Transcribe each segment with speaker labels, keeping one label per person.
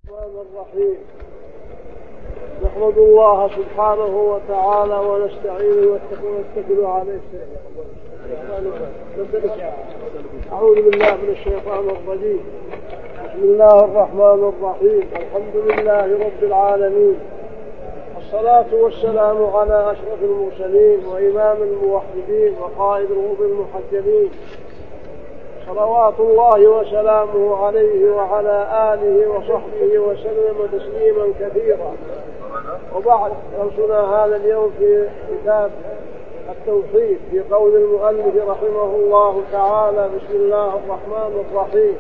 Speaker 1: الرحمن الرحيم. نحمد الله سبحانه وتعالى ونستعينه ونتكل عليه. أعوذ بالله من الشيطان الرجيم. بسم الله الرحمن الرحيم. الحمد لله رب العالمين، الصلاة والسلام على أشرف المرسلين وإمام الموحدين وقائد الغر المحجلين، صلوات الله وسلامه عليه وعلى آله وصحبه وسلم تسليما كثيرا. وبعد، درسنا هذا اليوم في كتاب التوحيد في قول المؤلف رحمه الله تعالى. بسم الله الرحمن الرحيم.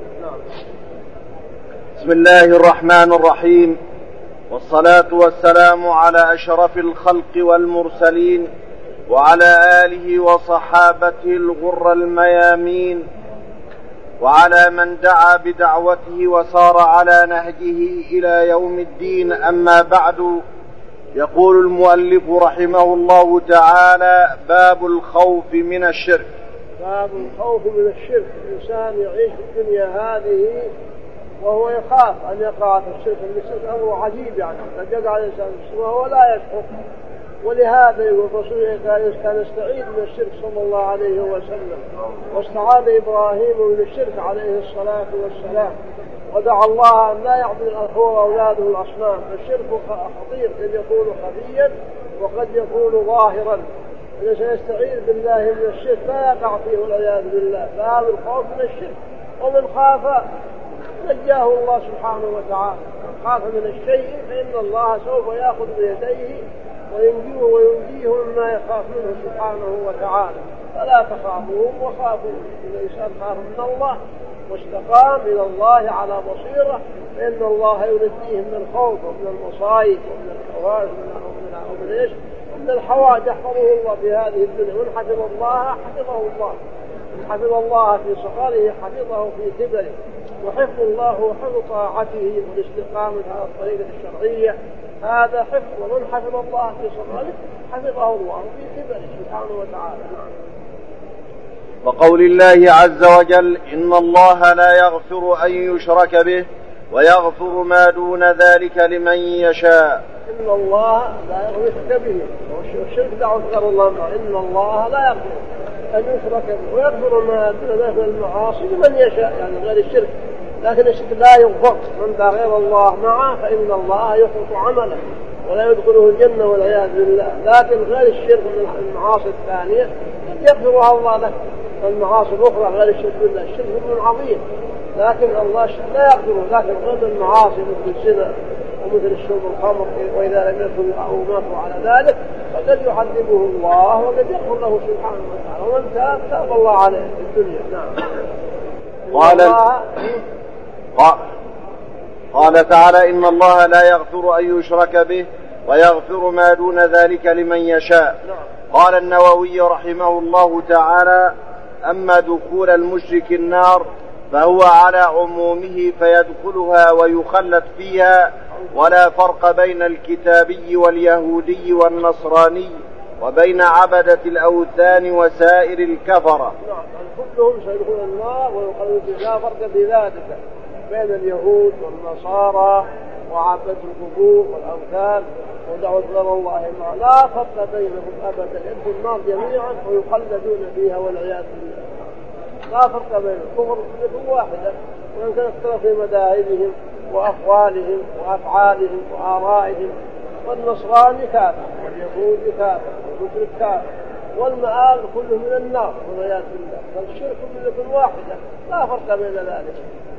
Speaker 2: بسم الله الرحمن الرحيم، والصلاة والسلام على أشرف الخلق والمرسلين وعلى آله وصحابته الغر الميامين وعلى من دعا بدعوته وسار على نهجه إلى يوم الدين. أما بعد، يقول المؤلف رحمه الله تعالى: باب الخوف من الشرك.
Speaker 1: باب الخوف من الشرك. الإنسان يعيش في الدنيا هذه وهو يخاف أن يقع في الشرك، لأن الشرك أمر عجيب، يعني قد يقع الإنسان في الشرك وهو لا يشعر. ولهذا يقول الرسول كان يستعيذ من الشرك صلى الله عليه وسلم، واستعاذ إبراهيم من الشرك عليه الصلاة والسلام، ودعا الله أن لا يعبد الأخوة أولاده الأصنام. الشرك خطير، قد يكون خفيا وقد يكون ظاهرا. الإنسان يستعيذ بالله من الشرك لا يقع فيه والعياذ بالله. باب الخوف من الشرك. ومن خاف نجاه الله سبحانه وتعالى. من خاف من الشيء فإن الله سوف يأخذ بيديه وينجيه مما يخاف منه سبحانه وتعالى. فلا تخافوهم وخافوا. إذا الإنسان خاف من الله واستقام إلى الله على بصيرة فإن الله ينجيه من الخوف ومن المصائب ومن الحوادث ومن الحوادث. يحفظه الله في هذه الدنيا. من حفظ الله حفظه الله. من حفظ الله في صغره حفظه في كبره. وحفظ الله هو حفظ طاعته والاستقامة على الطريقة الشرعية، هذا حفظ. ومن حفظ الله في صغره حفظه الله في كبره سبحانه وتعالى.
Speaker 2: وقول الله عز وجل: إن الله لا يغفر أن يشرك به ويغفر ما دون ذلك لمن يشاء.
Speaker 1: إن الله لا يغفر به، والشرك دعوة غير الله. إن الله لا يغفر أن يشرك به ويغفر ما دون ذلك المعاصي لمن يشاء، يعني غير الشرك. لكن الشرك لا يغفر، من دعا غير الله معه فإن الله يحبط عمله ولا يدخله الجنة والعياذ بالله. لكن غير الشرك من المعاصي الثانية يغفرها الله له. المعاصي الأخرى غير الشرك بالله، الشرك من عظيم، لكن الله لا يغفره. لكن غير المعاصي مثل الزنا ومثل الشرب الخمر، وإذا لم يكن أو ماتوا على ذلك فقد يعذبه الله وقد يغفر له سبحانه وتعالى. ومن تاب الله عليه في الدنيا. نعم.
Speaker 2: قال تعالى: إن الله لا يغفر أن يشرك به ويغفر ما دون ذلك لمن يشاء. قال النووي رحمه الله تعالى: أما دخول المشرك النار فهو على عمومه فيدخلها ويخلد فيها، ولا فرق بين الكتابي واليهودي والنصراني وبين عبدة الأوثان وسائر الكفرة.
Speaker 1: كلهم سيدخلون النار ويخلدون فيها. لا فرق في ذلك بين اليهود والنصارى وعبدة القبور والأوثان ودعوة غير الله معه. لا فرق بينهم أبدا، يدخلون النار جميعا ويخلدون فيها والعياذ بالله. لا فرق بينهم، كفر واحدة، وإن كان اختلف في مذاهبهم وأقوالهم وأفعالهم وآرائهم. والنصراني كافر واليهود كافر والمشرك كافر، والمآل كله من النار والعياذ بالله. فالشرك ملة واحدة، لا فرق بين ذلك.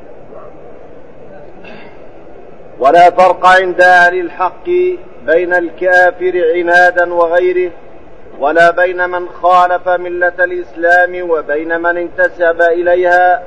Speaker 2: ولا فرق عند أهل الحق بين الكافر عنادا وغيره، ولا بين من خالف ملة الإسلام وبين من انتسب إليها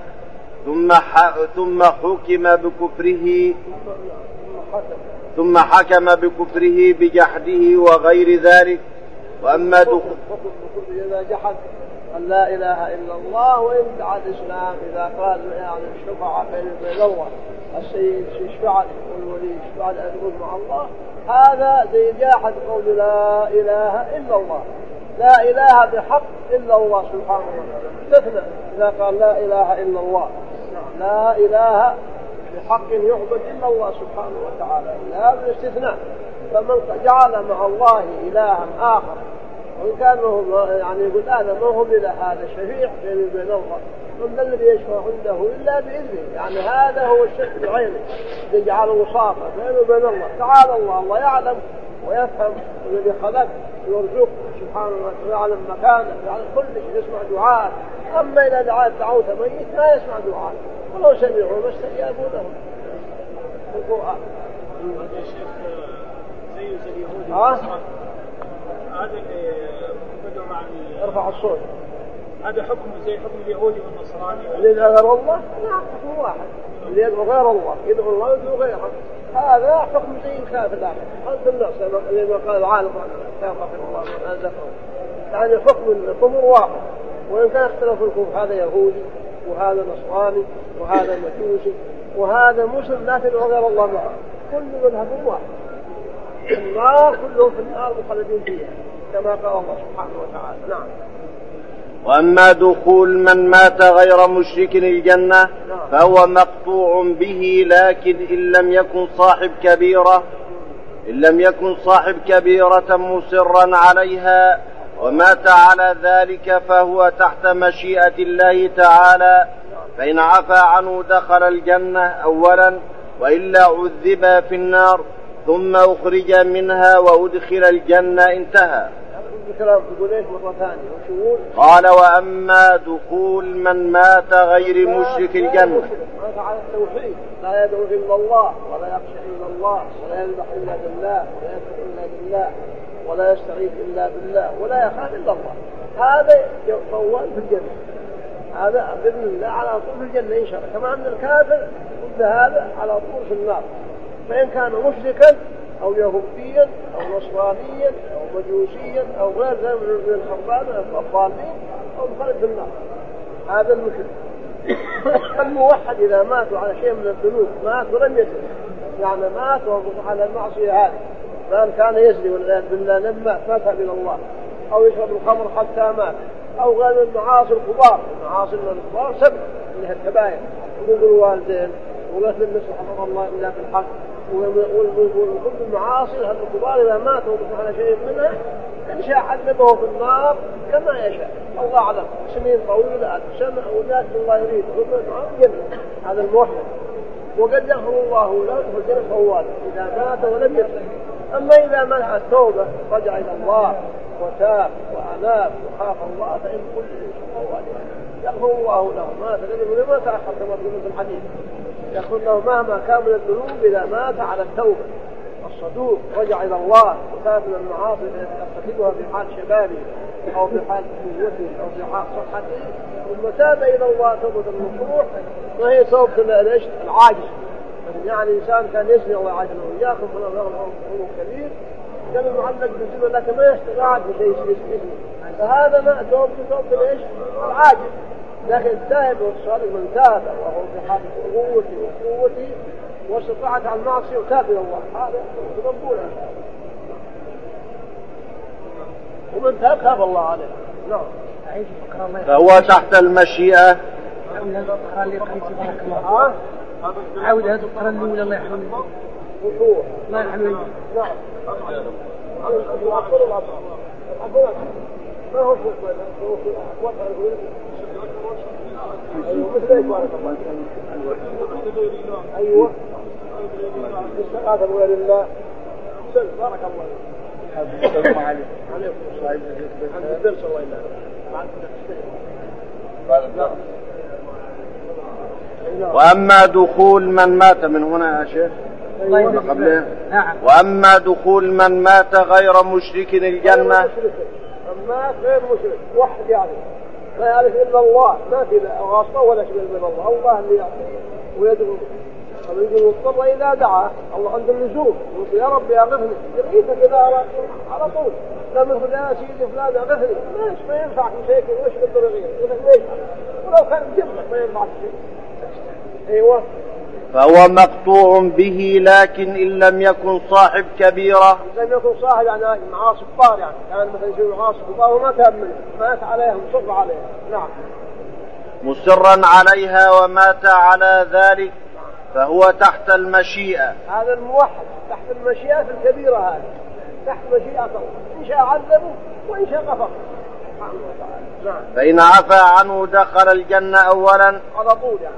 Speaker 2: ثم حكم بكفره بجحده وغير ذلك. وأما
Speaker 1: إذا جحد أن لا إله إلا الله ويمدع الإسلام، إذا قال يعني الشفاعة بين الله، السيد يشفع لي والولي يشفع لي أدخل مع الله، هذا زي جاحد قول لا إله إلا الله. لا إله بحق إلا الله سبحانه وتعالى. استثنى إذا قال لا إله إلا الله. لا إله بحق يعبد إلا الله سبحانه وتعالى، هذا الاستثناء. فمن جعل مع الله إلها آخر وإن كان يعني يقول أنا ما هو إلى هذا شفيع بيني وبين الله، من ذا الذي يشفع عنده إلا بإذنه، يعني هذا هو الشرك بعينه يجعل وصافة بينه وبين الله. تعالى الله يعلم ويفهم الذي خلق ويرزق سبحانه وتعالى، يعلم مكانه، يعلم كل شيء، يسمع دعاء. أما إذا دعوت ميت لا يسمع دعاء، ولو سمعوا ما استجابوا له في القرآن.
Speaker 3: يا شيخ زي اليهود هذا اللي بدوا مع
Speaker 1: ارفع الصوت،
Speaker 3: هذا حكم زي حكم اليهودي والنصراني
Speaker 1: اللي غير الله لا حكم واحد، اللي يدعو غير الله يدعو الله ويدعو غيره، هذا حكم زي الكافر الآخر. قلت الناس زي ما قال العالم كافر الله يعني حكم الكفر واحد، وإن كان اختلفوا الكفر هذا يهودي وهذا نصراني وهذا مجوسي وهذا مسلم لا تدعو غير الله معه، كل مذهب واحد، النار كلهم في النار مخلدين فيها كما قال الله سبحانه وتعالى. نعم.
Speaker 2: وأما دخول من مات غير مشرك الجنة فهو مقطوع به، لكن إن لم يكن صاحب كبيرة مصرا عليها ومات على ذلك فهو تحت مشيئة الله تعالى، فإن عفى عنه دخل الجنة أولا، وإلا عذب في النار ثم أخرج منها وأدخل الجنة. انتهى. قال وأما دخول من مات غير مشرك الجنة
Speaker 1: مات على التوحيد، لا يدعو إلا الله ولا يخشى إلا الله ولا يذبح إلا بالله ولا يذبح إلا بالله ولا يستغيث إلا بالله ولا يخاف إلا الله، هذا يطول في الجنة، هذا بإذن الله على طول في الجنة إن شاء الله، كما أن الكافر كل هذا على طول في النار. فإن كان مشركا أو يهوديا أو نصرانيا أو مجوسيا أو غير ذلك من الضالين أو مخلد في النار، هذا المشرك. الموحد إذا ماتوا على شيء من الذنوب مات ولم يزن، يعني مات ووقف على المعصية هذه، فإن كان يزني والعياذ بالله لما مات إلى الله، أو يشرب الخمر حتى مات، أو غير المعاصي الكبار، المعاصي الكبار سبب منها الكبائر، حقوق الوالدين وقتل النفس حرم الله إلا بالحق، وكل المعاصي هذه الكبار إذا مات ووقف على شيء منها إن شاء عذبه في النار كما يشاء، الله أعلم، سنين طويلة سنة أو ذات الله يريد جنة. هذا الموحد، وقد يغفر الله له في الجنة فوال إذا مات ولم يتب. أما إذا منع التوبة رجع إلى الله وتاب وأناب وخاف الله فإن كل فوال يغفر الله له ما تقدم وما تأخر كما تقول في الحديث، يغفر له مهما كان من الذنوب إذا مات على التوبة الصدوق، رجع إلى الله وتاب من المعاصي التي يرتكبها في حال شبابه أو في حال قوته أو في حال صحته، ثم تاب إلى الله توبة النصوح، وهي توبة العاجز. يعني إنسان كان يسمع الله عجل ويأخذ من الله كبير كان المعلق بالجبل لكن ما يستطيع بشيء اسمه، فهذا ما توبة العاجز. لكن التائب والصادق من تاب وهو في حال قوته واستطاعت على المعصية وتاب إلى الله، هذا مقبولا، ومن تاب خاف الله عليه. نعم.
Speaker 2: فهو تحت المشيئة.
Speaker 4: عاود هذا القرار الأولى الله يحمله الله يحمله.
Speaker 1: نعم. ما هو شيء أيوة استغاثة غير الله. بارك الله فيك. عليكم السلام. الدرس الله يبارك.
Speaker 2: وأما دخول من مات من هنا يا شيخ قبله. وأما دخول من مات غير مشرك الجنة،
Speaker 1: مات غير مشرك وحد يعني لا يعرف إلا الله، ما في غاصة ولا شيء من الله، الله اللي يعطيه ويدعو. يقول مضطر إذا دعا الله عند اللزوم يقول يا رب أغثني، يغيثك إذا على طول، لما يقول يا سيدي فلان أغثني ما ينفعك شيء وش قدر يغيث، يقول ليش ولو كان جبلك ما ينفعك شيء. أيوة.
Speaker 2: فهو مقطوع به، لكن إن لم يكن صاحب كبيرة،
Speaker 1: لم يكن صاحب يعني معاصي كبار، يعني كان مثلا يسوي معاصي كبار وما تاب منه، مات عليها مصر عليها. نعم.
Speaker 2: مصرا عليها ومات على ذلك فهو تحت المشيئة.
Speaker 1: هذا الموحد تحت المشيئة في الكبيرة، هذه تحت مشيئة الله، إن شاء عذبه وإن شاء غفر سبحانه وتعالى.
Speaker 2: فإن عفى عنه دخل الجنة أولا
Speaker 1: على طول يعني.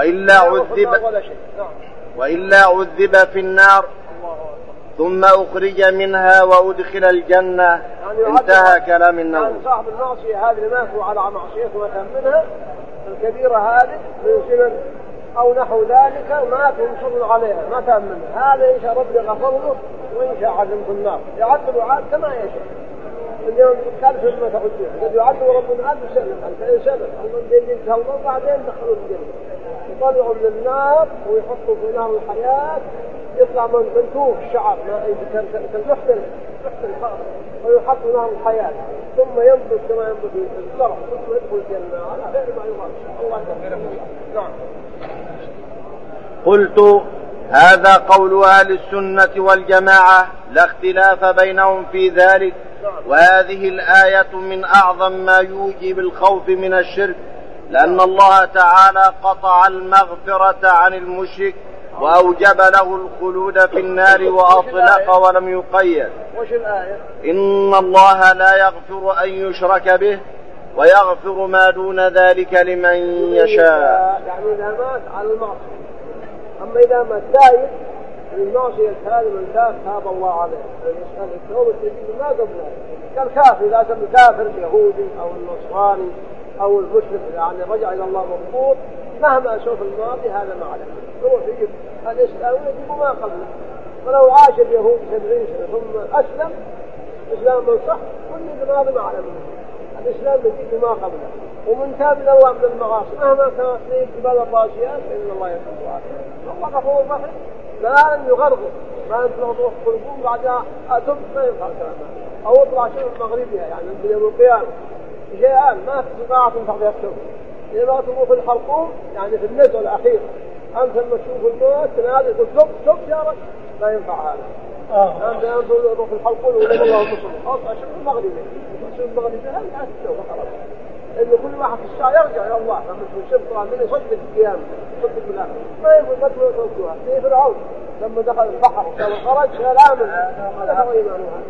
Speaker 2: وإلا عذب في النار ثم أخرج منها وأدخل الجنة. يعني انتهى كلام النووي.
Speaker 1: يعني صاحب المعصية هذه ماتوا على معصيته وتم منها الكبيرة هذه من سنن أو نحو ذلك، ماتوا مصر عليها ما تم منها، هذا إن شاء ربي غفر له وإن شاء عذب في النار، يعذب عاد كما يشاء. اليوم كان في المتى قد يعذب ربنا عاد سنة الله بعدين دخلوا الجنة، يطلعوا من النار ويحطوا في نار الحياة، يطلع منتوف الشعر كالمحتل ويحط نار الحياة، ثم ينبت كما ينبت الزرع، ثم يدخل الجنة على غير ما يقال. الله أكبر. نعم.
Speaker 2: قلت هذا قول أهل السنة والجماعة لا اختلاف بينهم في ذلك، وهذه الآية من أعظم ما يوجب الخوف من الشرك، لأن الله تعالى قطع المغفرة عن المشرك وأوجب له الخلود في النار وأطلق ولم يقيد.
Speaker 1: وش الآية؟
Speaker 2: إن الله لا يغفر أن يشرك به ويغفر ما دون ذلك لمن يشاء.
Speaker 1: يعني إذا مات على المعصية، أما إذا مات تائب من المعصية هذا من تاب الله عليه، يسأل التوبة التجديد ما قبله كالكافر، إذا كان الكافر اليهودي أو النصراني أو المشرك يعني رجع إلى الله مضبوط مهما سوف الماضي هذا ما عليه، هو يجب الإسلام يجب ما قبله. ولو عاش اليهود 70 سنة ثم أسلم إسلام من صح كل الماضي ما عليه، الإسلام يجب ما قبله، ومن تاب إلى الله من المعاصي مهما كانت فيه جبال الراسيات فإن الله يغفر عنه. الله غفور رحيم، لا أن يغرغر ما ينفع تروح قلوبهم بعدها أتب ما ينفع كلامها، أو اطلع شيء مغربها يعني من يوم القيامة شيئان ما تستطيع تنفع بها التوبة. إذا تروح في الحلقوم يعني في النزع الأخير أنت لما تشوف الموت تنادي تقول تب يا رب ما ينفع هذا. أنت تروح في الحلقوم ويقول الله مصر أطلع شيء المغربي شيء المغربي هل لا تتوبة خلاص، إن كل واحد في الساعة يرجع إلى الله لما تشوف طبعا من يصدق القيامة يصدق بالآخر ما ينفع تدخل وتوجهها. في فرعون لما دخل البحر وخرج لا آمن هذا هو إيمانه.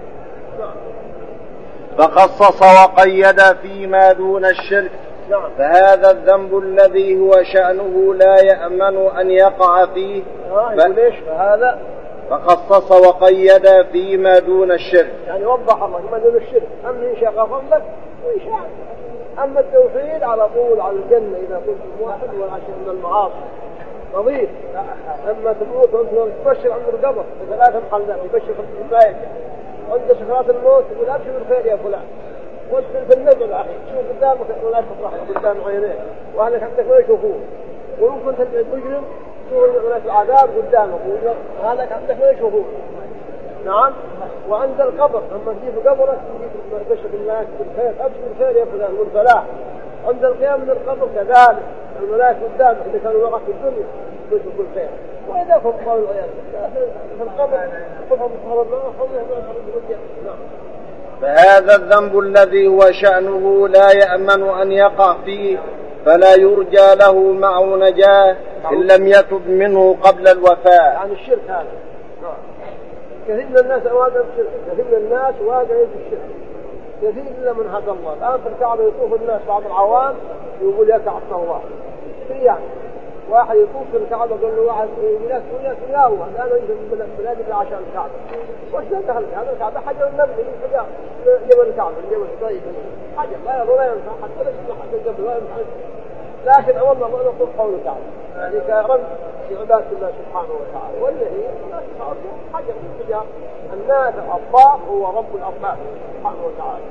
Speaker 2: فخصص وقيد فيما دون الشرك. فهذا الذنب الذي هو شأنه لا يأمن أن يقع فيه.
Speaker 1: فهذا
Speaker 2: فخصص وقيد فيما دون الشرك،
Speaker 1: يعني وضح الله ما دون الشرك، أما إن شاء غفر لك وإن شاء، أما التوحيد على طول على الجنة إذا كنت واحد والعشر من المعاصي نظيف. أما تموت وأنت تبشر عند القبر بثلاث محلات يبشر في الباية عند سكرات الموت يقول أبشر بالخير يا فلان، وانت في النزل الأخير شوف قدامك ولا تفرح قدام عينيك وأهلك عندك ما يشوفون، ولو كنت مجرم شوف هناك العذاب قدامك وأهلك عندك ما يشوفون. نعم. وعند القبر لما تجي في قبرك تجي تبشر بالله بالخير أبشر بالخير يا فلان والفلاح. عند القيام من القبر كذلك الملائكة قدامك اللي كانوا وقت في الدنيا يبشر بالخير، وإذا فقوا العياذ في القبر خذهم بصهر الله خذهم بالجنة. نعم.
Speaker 2: فهذا الذنب الذي هو شأنه لا يأمن أن يقع فيه فلا يرجى له معه نجاة إن لم يتب منه قبل الوفاة.
Speaker 1: يعني الشرك هذا كثير من الناس واقع في الشرك، كثير من الناس واقع في الشرك، كثير إلا من هدى الله. الآن في الكعبة يطوف الناس بعض العوام يقول يا كعبة الله يعني واحد يطوف في الكعبة قال له واحد يا الله الآن أنت من بلادك عشان الكعبة وش لا دخل هذا الكعبة حجر النبي حجر جبل الكعبة جبل طيب حجر لا ينفع حتى لا حتى الجبل لا ينفع. لكن والله ما نقول قول الكعبة يعني كرمز في عبادة الله سبحانه وتعالى، واللي هي حجر من حجر الناس الأطباق هو رب الأطباق سبحانه وتعالى.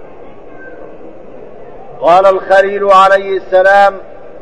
Speaker 2: قال الخليل عليه السلام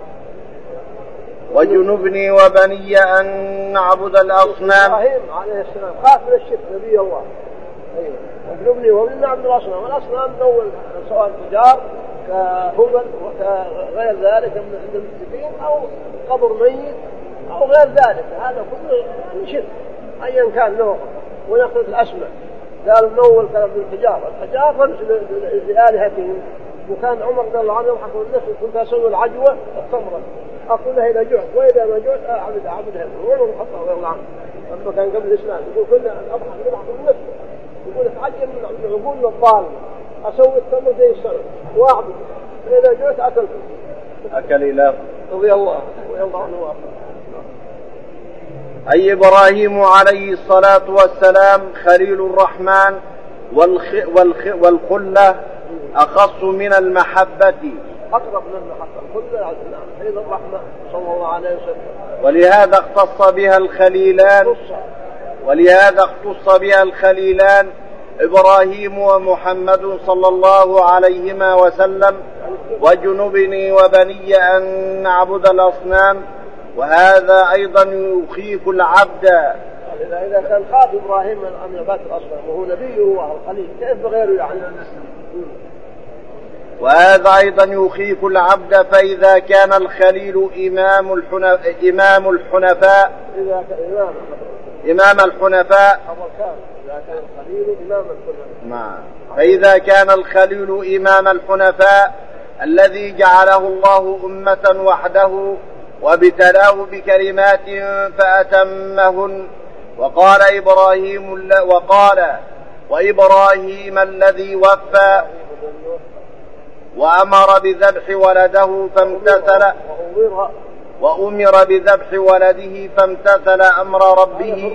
Speaker 2: وجنبني وبني أن نعبد الأصنام.
Speaker 1: إبراهيم عليه السلام خاف من الشرك نبي الله. أيوة. وجنبني وبني نعبد الأصنام، والأصنام نول سواء تجار كهبل وغير ذلك من عند المسلمين أو قبر ميت أو غير ذلك، هذا كله من شرك أيا كان نوعه. ونقصد الأسماء قال نول كلام الحجار، الحجار رمز لآلهتهم وكان عمر رضي الله عنه يضحك من نفسه كنت أسوي العجوة التمرة أقول له إذا جعت وإذا ما جعت أعبدها وعمر الخطاب رضي الله عنه لما كان قبل الإسلام يقول كنا أضحك من نفسه يقول اتعجب من عقولنا الضالة أسوي التمر زي السنة وأعبد وإذا جعت أكلت
Speaker 2: أكل إله
Speaker 1: رضي الله عنه وأرضاه.
Speaker 2: أي إبراهيم عليه الصلاة والسلام خليل الرحمن والخلة أخص من المحبة
Speaker 1: أقرب من المحبة خلة خليل الرحمن صلى الله عليه وسلم.
Speaker 2: ولهذا اختص بها الخليلان إبراهيم ومحمد صلى الله عليهما وسلم وجنبني وبني أن نعبد الأصنام. وهذا أيضا يخيف العبد
Speaker 1: إذا كان خاف إبراهيم من أن يعبد الأصنام وهو نبيه وهو الخليل كيف بغيره يعني.
Speaker 2: وهذا أيضا يخيف العبد فإذا كان الخليل إمام الحنفاء فإذا كان الخليل إمام الحنفاء الذي جعله الله أمة وحده وابتلاه بكلمات فأتمهن. وإبراهيم الذي وفى وأمر بذبح ولده فامتثل وأمر بذبح ولده فامتثل أمر ربه.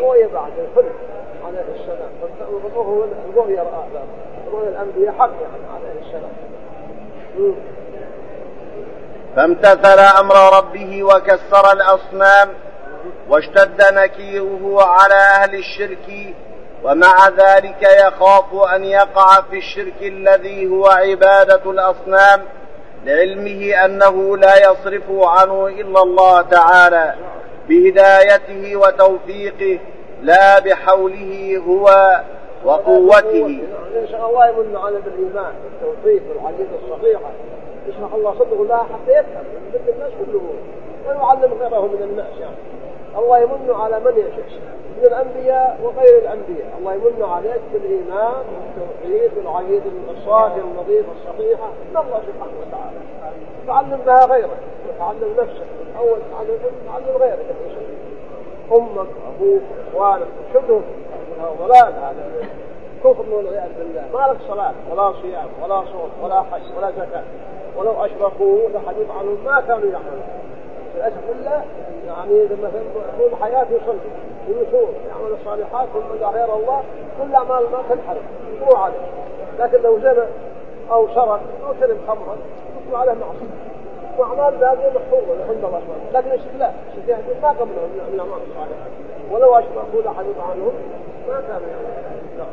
Speaker 2: فامتثل أمر ربه وكسر الأصنام واشتد نكيره على أهل الشرك ومع ذلك يخاف أن يقع في الشرك الذي هو عبادة الأصنام لعلمه أنه لا يصرف عنه إلا الله تعالى بهدايته وتوفيقه لا بحوله هو وقوته.
Speaker 1: إن شاء الله يمن على بالإيمان والتوفيق والعقيدة الصحيحة يشرح الله صدقه لها حتى يفهم مثل الناس كلهم ويعلم غيره من الناس يعني. الله يمن على من يشاء من الأنبياء وغير الأنبياء. الله يمن عليك بالإيمان والتوحيد والعقيدة الصافية النظيفة الصحيحة من الله سبحانه وتعالى. تعلم بها غيرك وتعلم نفسك أول تعلم غيرك أمك أبوك إخوانك شدهم من ضلال هذا كفر والعياذ بالله. ما لك صلاة ولا صيام ولا صوم ولا حج ولا زكاة ولو أشركوا لحديث عنهم ما كانوا يعملون. للأسف بالله يعني لما طول حياته يصلي ويصوم يعمل الصالحات ثم غير الله كل أعمال ما تنحرم يقوم عليه. لكن لو زنى أو سرق أو شرب خمرا يقوم عليه معصية وأعمال باقية محفوظة عند الله سبحانه. لكن الشرك ما قبله من الأعمال الصالحة ولو أشركوا لحديث عنهم ما كانوا يعملون.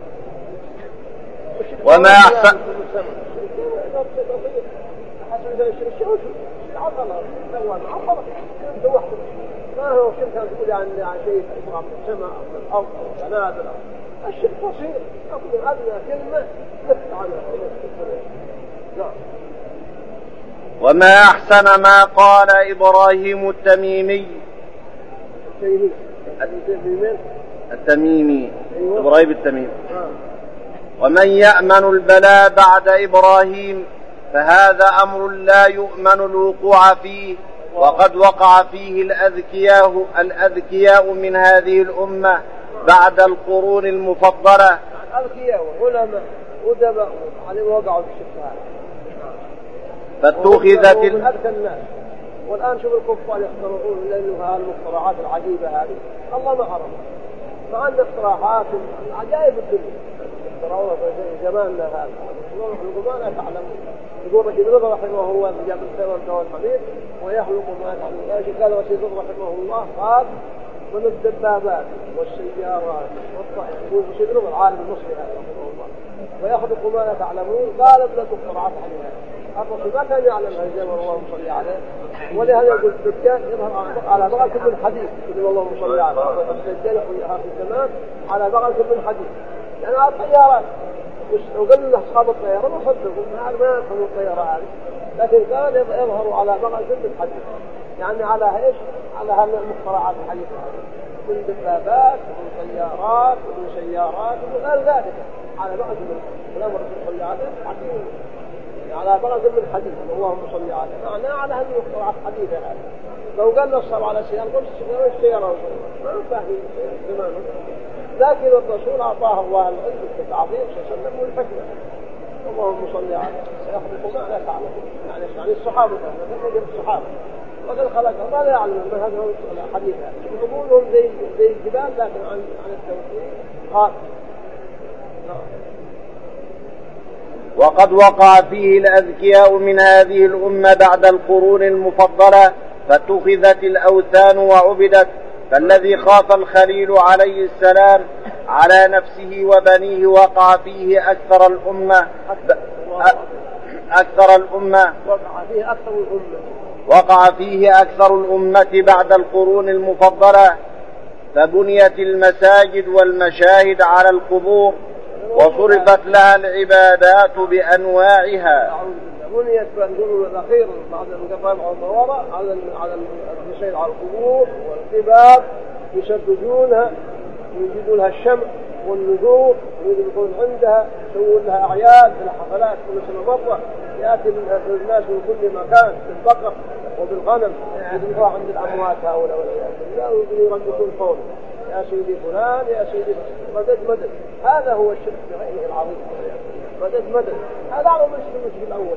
Speaker 2: وما أحسن
Speaker 1: ما هو شرك تقول عن شيء إسراف السماء أو الأرض أو الجنابل. الشرك بسيط أقول أدنى كلمة نفت عنها.
Speaker 2: وما أحسن ما قال إبراهيم التميمي إبراهيم التميمي ومن يأمن البلاء بعد إبراهيم فهذا أمر لا يؤمن الوقوع فيه وقد وقع فيه الأذكياء من هذه الأمة بعد القرون المفضلة.
Speaker 1: الأذكياء علماء أدباء عليهم وقعوا في الشرك
Speaker 2: فاتخذت
Speaker 1: الناس. والآن شوف الكفار يخترعون لأنها المخترعات العجيبة هذه الله ما حرم. مع أن اختراعات عجائب الدنيا اخترعوها في زماننا هذا يخلقوا ما لا تعلمون. يقول رشيد رضا رحمه الله في جاب السماء والحديد ويخلق ما تعلمون. قال رشيد رضا رحمه الله قال من الدبابات والسيارات والطائرات. يقول رشيد رضا العالم المصري هذا رحمه الله ويخلق ما لا تعلمون قال ابن اخترعات عليها. الرسول ما كان يعلمها زمن اللهم صل عليه. ولهذا يقول الدجال يظهر على بغل كل الحديث يقول اللهم صل عليه. الدجال في آخر الزمان على بغل كل الحديث يعني على الطيارات. وقال له أصحاب الطيارة ما صدقوا ما يفهموا الطيارة هذه لكن كان يظهر على بغل كل الحديث يعني على ايش؟ على هالمخترعات الحديثة من دبابات ومن طيارات ومن سيارات ومن غير ذلك على بغل كل الأمر صلى الله عليه وسلم. على برز من حديث اللهم صل عليه معناه على هذه المقطوعات حديثة هذا لو قال نصر على سيارة قلت السيارة ما نفهم زمانه لكن الرسول أعطاه الله العلم بالتعظيم صلى الله عليه وسلم والحكمة اللهم صل عليه سيخلق ما لا تعلم يعني الصحابة الصحابة وقد خلقه ما لا يعلم ما هذا الحديث يقولون زي الجبال لكن عن التوحيد خاص.
Speaker 2: وقد وقع فيه الأذكياء من هذه الأمة بعد القرون المفضلة فاتخذت الأوثان وعبدت، فالذي خاف الخليل عليه السلام على نفسه وبنيه وقع فيه أكثر الأمة وقع فيه أكثر الأمة بعد القرون المفضلة، فبنيت المساجد والمشاهد على القبور وصرفت لها العبادات بأنواعها.
Speaker 1: بنيت بالقرون الأخير بعد انقطاع العمر على المشاهد على القبور والقباب يسددونها ويجيبوا لها الشمع والنذور ويذبحون عندها يسوون لها أعياد لها حفلات كل سنة مرة يأتي الناس من كل مكان بالبقر وبالغنم يذبحوها عند الأموات هؤلاء والعياذ بالله ويردون فوق يا سيدي فلان يا سيدي مدد. هذا هو الشرك بغيره العظيم مدد. هذا أعظم المشكلة الأول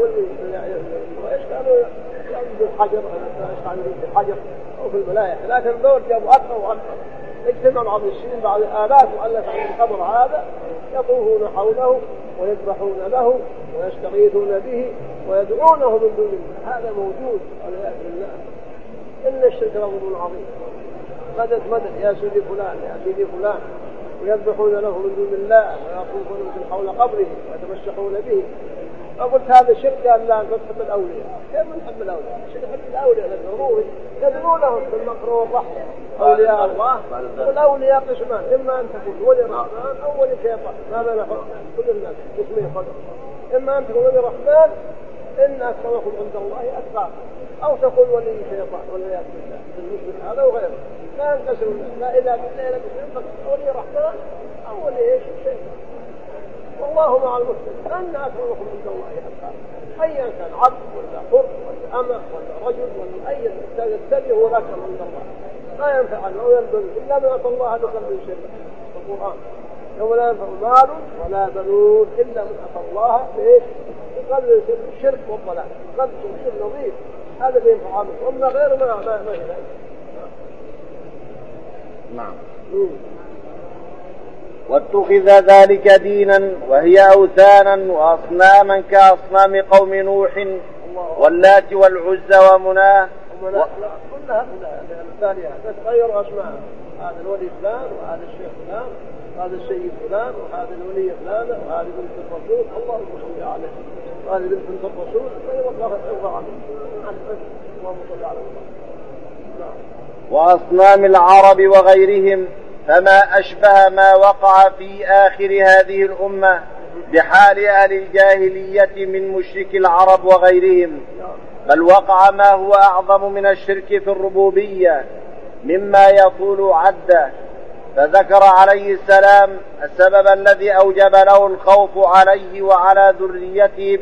Speaker 1: إيش كانوا بالحجر بالحجر أو في الملايح، لكن دول جابوا أكثر وأكثر اجتمعوا بعض السنين بعد آلاف مؤلف عن القبر هذا يطوفون حوله ويذبحون له ويستغيثون به ويدعونه من دون الله. هذا موجود والعياذ بالله. إن الشرك لظلم عظيم. مدد يا سيدي فلان يا سيدي فلان ويذبحون له من دون الله ويطوفون حول قبره ويتمسحون به. فقلت هذا الشرك قال لا أنت تحب الأولياء. كيف نحب الأولياء؟ شرك نحب الأولياء للضروري يدعونهم بالمكروه والرحمة. أولياء الله والأولياء قسمان إما أن تكون ولي رحمن أو ولي شيطان. ما بين كل الناس اسمه قدر. إما أن تكون ولي رحمن إن أكرمكم عند الله أتقاكم أو تكون ولي شيطان والعياذ بالله بالمشرك هذا وغيره. لا ينقسم لا إله إلا الله ولي رحمن أو ولي إيش شيطان. والله مع المسلم أن أكرمكم عند الله أتقاكم أيا كان عبد ولا حر ولا أمة ولا رجل ولا أي يتبع هو أكرم عند الله. لا ينفع عنه أو يلبن إلا من أتى الله بقلب شرك في القرآن يوم لا ينفع مال ولا بنون إلا من أتى الله بإيش بقلب الشرك والضلال قلب شرك نظيف. هذا اللي ينفع عنه وما غيره ما ينفع.
Speaker 2: نعم. واتخذ ذلك دينا وهي أوثانا وأصناما كأصنام قوم نوح واللات والعزى ومناه
Speaker 1: كلها الثانية تتغير أسماء. هذا الولي فلان وهذا الشيخ فلان وهذا السيد فلان وهذا الولي فلان وهذا بنت الرسول اللهم صل عليه وهذا بنت الرسول غير الله يرضى عنه اللهم صل عليه.
Speaker 2: وأصنام العرب وغيرهم، فما أشبه ما وقع في آخر هذه الأمة بحال أهل الجاهلية من مشرك العرب وغيرهم، بل وقع ما هو أعظم من الشرك في الربوبية مما يطول عده. فذكر عليه السلام السبب الذي أوجب له الخوف عليه وعلى ذريته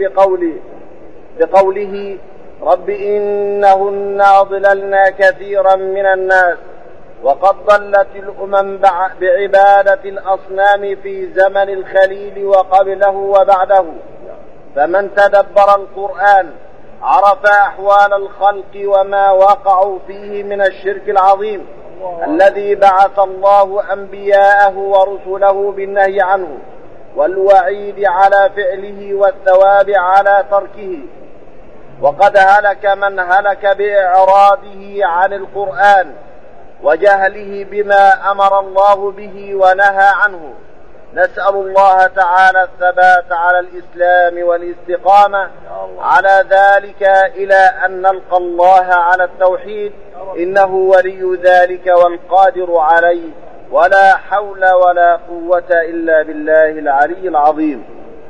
Speaker 2: بقوله رب إنهن أضللن كثيرا من الناس. وقد ضلت الأمم بعبادة الأصنام في زمن الخليل وقبله وبعده. فمن تدبر القرآن عرف أحوال الخلق وما وقعوا فيه من الشرك العظيم الذي بعث الله أنبياءه ورسله بالنهي عنه والوعيد على فعله والثواب على تركه. وقد هلك من هلك بإعراضه عن القرآن وجهله بما أمر الله به ونهى عنه. نسأل الله تعالى الثبات على الإسلام والاستقامة على ذلك إلى أن نلقى الله على التوحيد، إنه ولي ذلك والقادر عليه، ولا حول ولا قوة إلا بالله العلي العظيم.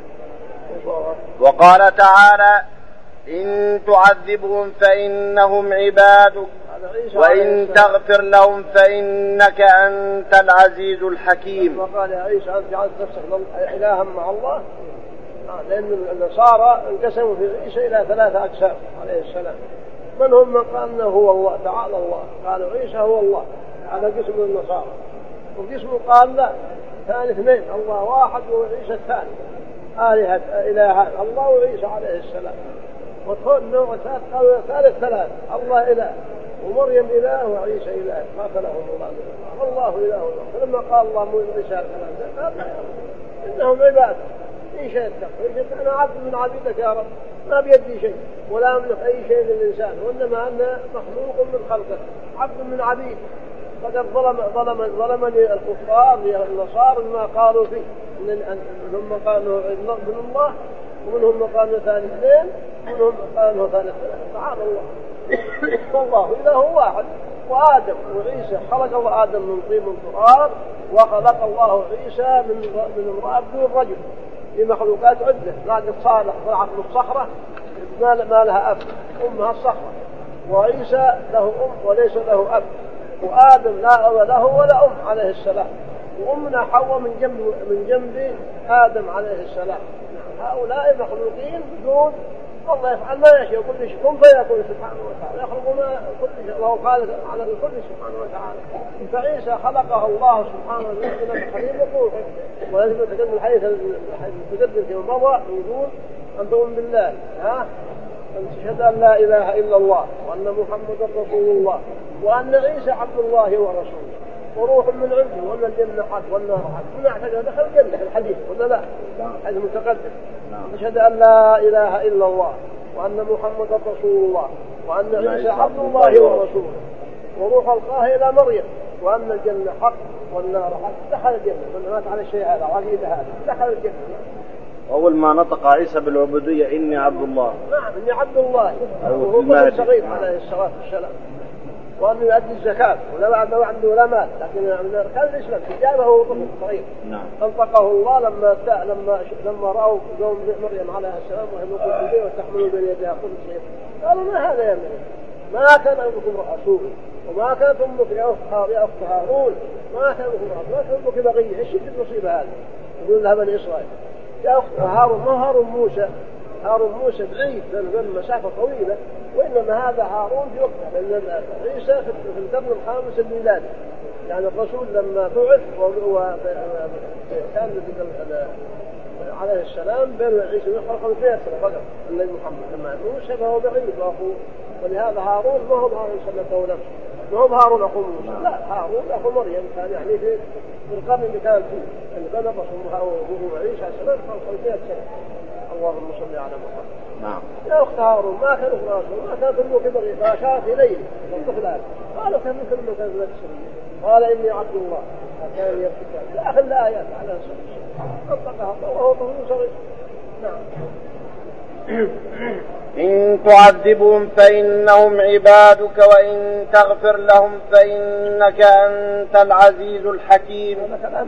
Speaker 2: وقال تعالى إن تعذبهم فإنهم عبادك وإن تغفر لهم فإنك أنت العزيز الحكيم.
Speaker 1: وقال يا عيسى أنت جعلت نفسك إلها مع الله لأن النصارى انقسموا في عيسى إلى 3 أقسام عليه السلام. منهم من قال أنه هو الله تعالى الله، قالوا عيسى هو الله، هذا قسم من النصارى. وقسم قال لا، ثاني 2 الله واحد وعيسى الثاني، آلهة إلهان الله وعيسى عليه السلام. ودخل النوع الثالث قالوا ثالث 3 الله إله ومريم إله وعيسى إله ما خلقهم الله والله إله الله. فلما قال الله مو عيسى الكلام قال إنهم عباد إيش يتقوا أنا عبد من عبيدك يا رب ما بيدي شيء ولا أملك أي شيء للإنسان وإنما أنا مخلوق من خلقه عبد من عبيد. فقد ظلمني الكفار النصارى ما قالوا فيه منهم من قالوا ابن الله ومنهم من قالوا ثاني 2 ومنهم من قالوا ثالث 3. تعالى الله والله إله واحد. وآدم وعيسى خلق الله آدم من طين من تراب وخلق الله عيسى من امرأة بدون رجل لمخلوقات عدة. ناقة صالح طلعت من الصخرة ما لها أب أمها الصخرة، وعيسى له أم وليس له أب، وآدم لا أب له ولا أم عليه السلام، وأمنا حواء من جنب آدم عليه السلام. هؤلاء مخلوقين بدون الله يفعل ما يشاء كل شيء كن فيكون سبحانه وتعالى يخلق ما كل شيء وهو خالق على كل سبحانه وتعالى. فعيسى خلقه الله سبحانه وتعالى من خليل وروحه. ولازم تقدم الحديث تقدم في مضى يقول أن تؤمن بالله أن تشهد أن لا إله إلا الله وأن محمدا رسول الله وأن عيسى عبد الله ورسوله وروح من عنده وأن الجنة حق والنار حق. من اعتقد دخل الجنة في الحديث ولا لا؟ هذا متقدم. تشهد أن لا إله إلا الله وأن محمدا رسول الله وأن عيسى عبد الله ورسوله وروح ألقاه إلى مريم وأن الجنة حق والنار حق. دخل الجنة من مات على الشيء هذا عقيدة هذا دخل الجنة.
Speaker 2: أول ما نطق عيسى بالعبودية إني عبد الله.
Speaker 1: نعم إني عبد الله وهو طفل صغير عليه الصلاة والسلام. وأنه يؤدي الزكاة ولا عنده ولا مال لكن من أركان الإسلام استجابه وهو طفل صغير. أنطقه الله لما رأوا قوم مريم عليه السلام وهي مقبلة بيه وتحملوا بين يديها كل شيء قالوا ما هذا يا مريم ما كان أبوكم رسول وما كانت أمك يا أخت هارون ما كان أمك بغية. إيش المصيبة هذه؟ يقول لها بني إسرائيل يا أخت هارون ما هارون موسى بعيد بين مسافة طويلة وإنما هذا هارون في وقته لأن عيسى في القرن الخامس الميلادي يعني الرسول لما بعث كان عليه السلام بين عيسى ويخرج 500 سنة فقط النبي محمد لما موسى فهو بعيد وأخوه. ولهذا هارون ما هو هارون سلته نفسه ما هو هارون أخو موسى لا هارون أخو مريم كان يعني في القرن اللي كان فيه اللي بين الرسول وهو عيسى عليه السلام 500 سنة. اللهم صل على محمد.
Speaker 2: نعم.
Speaker 1: يا أخت هارون ما كان رسول ما كان أمك بغي فأشارت إليه الطفل هذا قالوا كيف مثل ما كان ذلك قال إني عبد الله كان يرتكب لا أخذ الآيات على أنطقها وهو طفل صغير. نعم.
Speaker 2: إن تعذبهم فإنهم عبادك وإن تغفر لهم فإنك أنت العزيز الحكيم.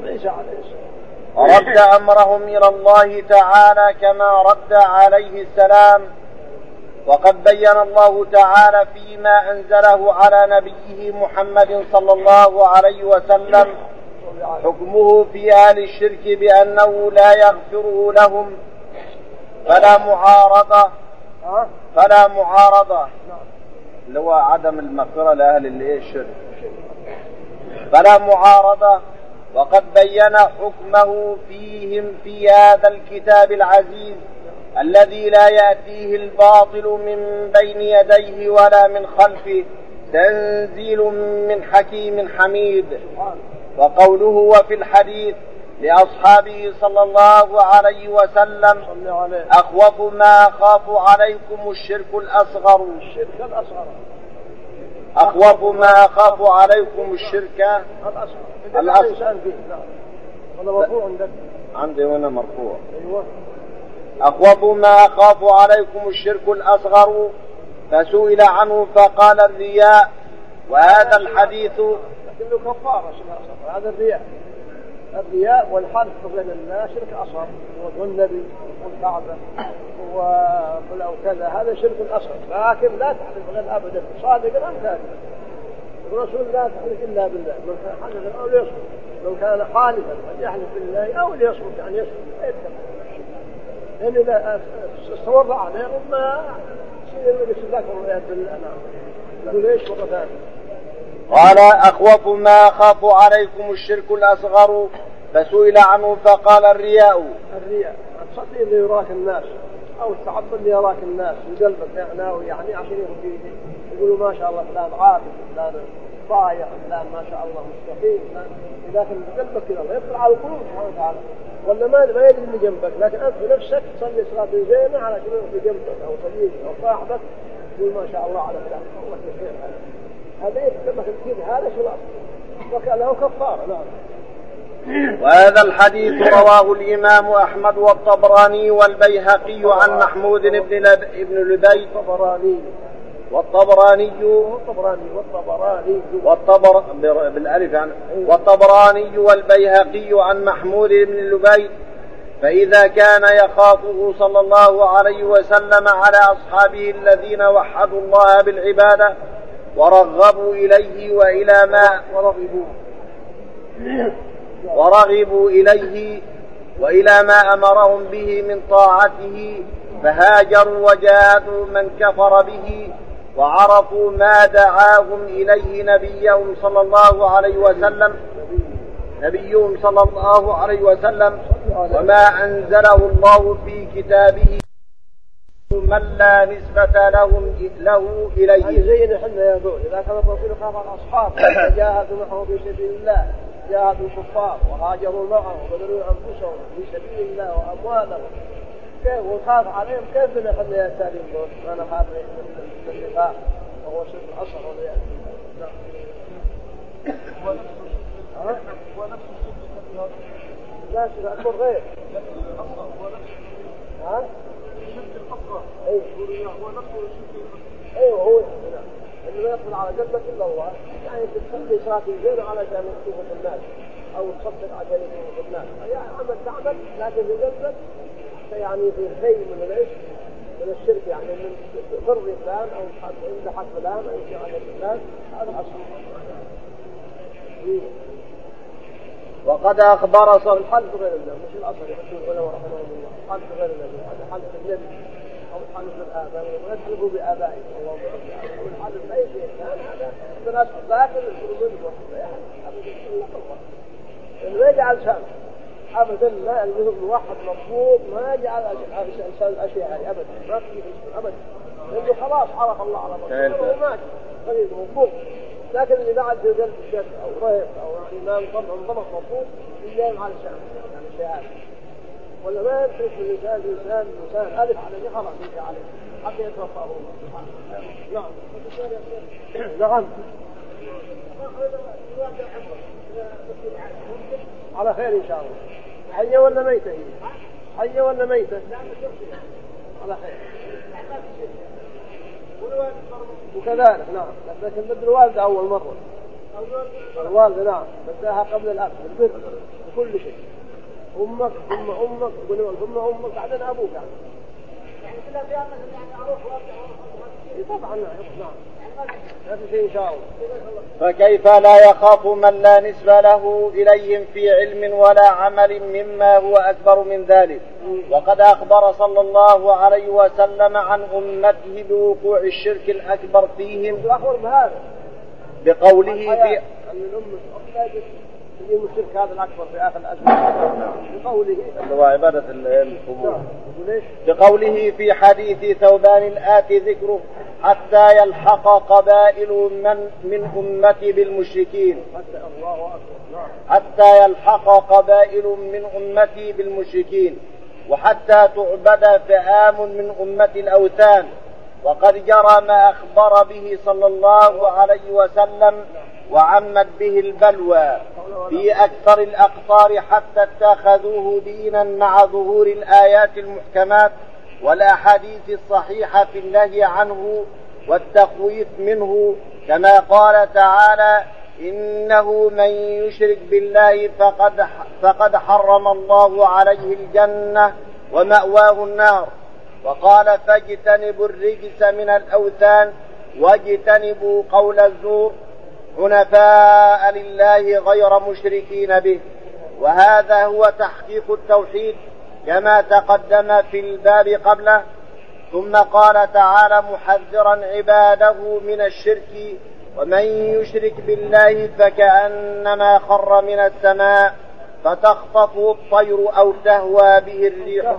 Speaker 2: رد أمرهم إلى الله تعالى كما رد عليه السلام. وقد بين الله تعالى فيما أنزله على نبيه محمد صلى الله عليه وسلم حكمه في أهل الشرك بأنه لا يغفره لهم فلا معارضة اللي هو عدم المغفرة لأهل الشرك فلا معارضة. وقد بين حكمه فيهم في هذا الكتاب العزيز الذي لا يأتيه الباطل من بين يديه ولا من خلفه تنزيل من حكيم حميد. وقوله وفي الحديث لأصحابه صلى الله عليه وسلم أخوف ما أخاف عليكم الشرك الأصغر. أخوف ما أخاف عليكم الشرك الأصغر. عندي هنا مرفوع. أخوف ما أخاف عليكم الشرك الأصغر فسئل عنه فقال الرياء. وهذا الحديث
Speaker 1: لكنه كفارة هذا الرياء والحلف بين الله شرك أصغر والنبي والكعبة وقل كذا هذا شرك أصغر لكن لا تحلف غير أبدا صادقا أم كاذبا. الرسول لا تحلف إلا بالله من كان حلف أو ليصمت من كان حالفا فليحلف بالله أو ليصمت يعني يصمت لا يتكلم. لأن إذا استمر عليهم ما يصير يتذكر الآيات بالأنام. يقول إيش مرة ثانية؟
Speaker 2: قال أخوف ما أخاف عليكم الشرك الأصغر، فسئل عنه فقال الرياء.
Speaker 1: الرياء تصلي اللي يراك الناس أو التعبد اللي يراك الناس وقلبك ناوي يعني عشان يقولوا ما شاء الله فلان عابد فلان ضايع فلان ما شاء الله مستقيم فلان، لكن قلبك كذا الله يطلع على القلوب سبحانه وتعالى، ولا ما يدري اللي جنبك، لكن أنت بنفسك تصلي صلاة زينة على شنو في جنبك أو صديقك أو صاحبك تقول ما شاء الله على فلان الله يخير هذا يتكلم كذا هذا شو الأصل وكان له كفارة. نعم.
Speaker 2: وهذا الحديث رواه الإمام أحمد والطبراني والبيهقي عن محمود بن لبيد والطبراني والبيهقي عن محمود بن لبيد. فإذا كان يخافه صلى الله عليه وسلم على أصحابه الذين وحدوا الله بالعبادة ورغبوا إليه ورغبوا إليه وإلى ما أمرهم به من طاعته، فهاجروا وجاهدوا من كفر به وعرفوا ما دعاهم إليه نبيهم صلى الله عليه وسلم وما أنزله الله في كتابه من لا نسبة له إليه.
Speaker 1: زي نحن يا ذول إذا كان الرسول خاف على أصحابه جاهدوا معه في سبيل الله، جاهدوا الكفار وهاجروا معه وبذلوا أنفسهم في سبيل الله وأموالهم، كيف وخاف عليهم كيف نحن يا سالم دول ما نخاف من النفاق وهو شرك الأصغر والعياذ بالله. ونفس الشرك لا شرك أكبر غير الشرك الأصغر. هو نفس الشرك الأصغر. أيوه هو اللي ما يقبل على قلبك إلا الله، يعني تتصلي صلاة الزين علشان يشوفك الناس أو تصدق عشان يشوفك الناس، يعني عمل تعمل لكن في قلبك يعني في شيء من العشق من الشرك، يعني من فرض فلان أو امدحك فلان أو شيء على فلان، هذا أصل.
Speaker 2: وقد أخبر صلى
Speaker 1: الحلف غير الله مش الأصل يحسن العلماء رحمهم الله، الحلف غير الله هذا حلف النبي أو الحلف بالآباء ويحلفوا بآبائهم الله وبركاته، والحلف أي شيء كان هذا من أصل، لكن الحلف ما يجعل شان أبدا، لا المهم واحد مضبوط ما يجعل الأشياء هذه أبدا ما تجي أبدا، لأنه خلاص عرف الله على مصيره وماشي طريق مضبوط، لكن اللي بعد في قلب الشك أو رهب أو إيمان طبعا ضبط مضبوط اللي على الشان يعني شهادة ولا ما يمسك الإنسان ألف عليه خلاص يمشي عليه حتى يتوفى الله. نعم على خير إن شاء الله. حية ولا ميتة هي؟ حية ولا ميتة؟ على خير. وكذلك نعم، لكن بدل الوالدة أول مرة. الوالدة نعم بداها قبل الأب بالبر بكل شيء. أمك ثم أمك ثم أمك بعدين أبوك يعني كذا في أمك يعني أروح وأرجع. طبعا نعم. هذا شيء إن شاء الله.
Speaker 2: فكيف لا يخاف من لا نسبة له إليهم في علم ولا عمل مما هو أكبر من ذلك؟ وقد أخبر صلى الله عليه وسلم عن أمته بوقوع الشرك الأكبر فيهم بقوله في
Speaker 1: الشرك هذا الأكبر في آخر الأزمة بقوله
Speaker 2: هو عبادة القبور بقوله في حديث ثوبان الآتي ذكره حتى يلحق قبائل من أمتي بالمشركين حتى يلحق قبائل من أمتي بالمشركين وحتى تعبد فئام من أمة الأوثان. وقد جرى ما أخبر به صلى الله عليه وسلم وعمت به البلوى في أكثر الأقطار حتى اتخذوه دينا مع ظهور الآيات المحكمات والأحاديث الصحيحة في النهي عنه والتخويف منه، كما قال تعالى إنه من يشرك بالله فقد حرم الله عليه الجنة ومأواه النار. وقال فاجتنبوا الرجس من الأوثان واجتنبوا قول الزور حنفاء لله غير مشركين به. وهذا هو تحقيق التوحيد كما تقدم في الباب قبله. ثم قال تعالى محذرا عباده من الشرك: ومن يشرك بالله فكأنما خر من السماء فتخطفه الطير أو تهوى به الريح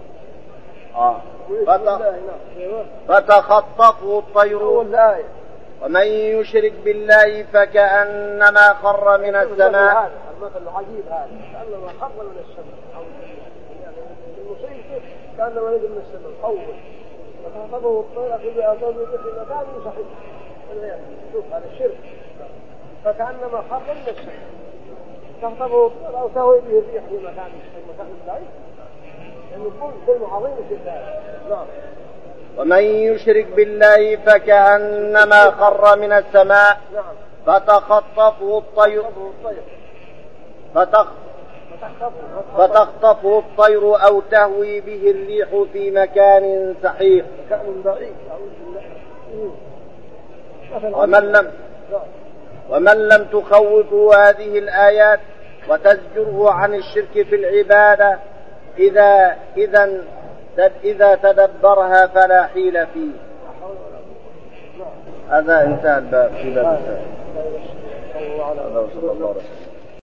Speaker 2: فتخطفه الطير. ومن يشرك بالله فكأنما خر من السماء.
Speaker 1: المثل العجيب هذا كأنما خر من السماء، يعني المصيبة كأنما نزل من السماء أول فتخطفه الطير في أصابه في مكان صحيح. شوف هذا الشرك، فكأنما خر من السماء تخطفه الطير أو تهوي به الريح في مكان بعيد، يعني كل عظيم في ذلك. نعم.
Speaker 2: ومن يشرك بالله فكأنما خر من السماء فتخطفه الطير أو تهوي به الريح في مكان سحيق. ومن لم تخوفه هذه الآيات وتزجره عن الشرك في العبادة إذا تدبرها فلا حيل فيه. هذا انتهى الباب في باب السائل.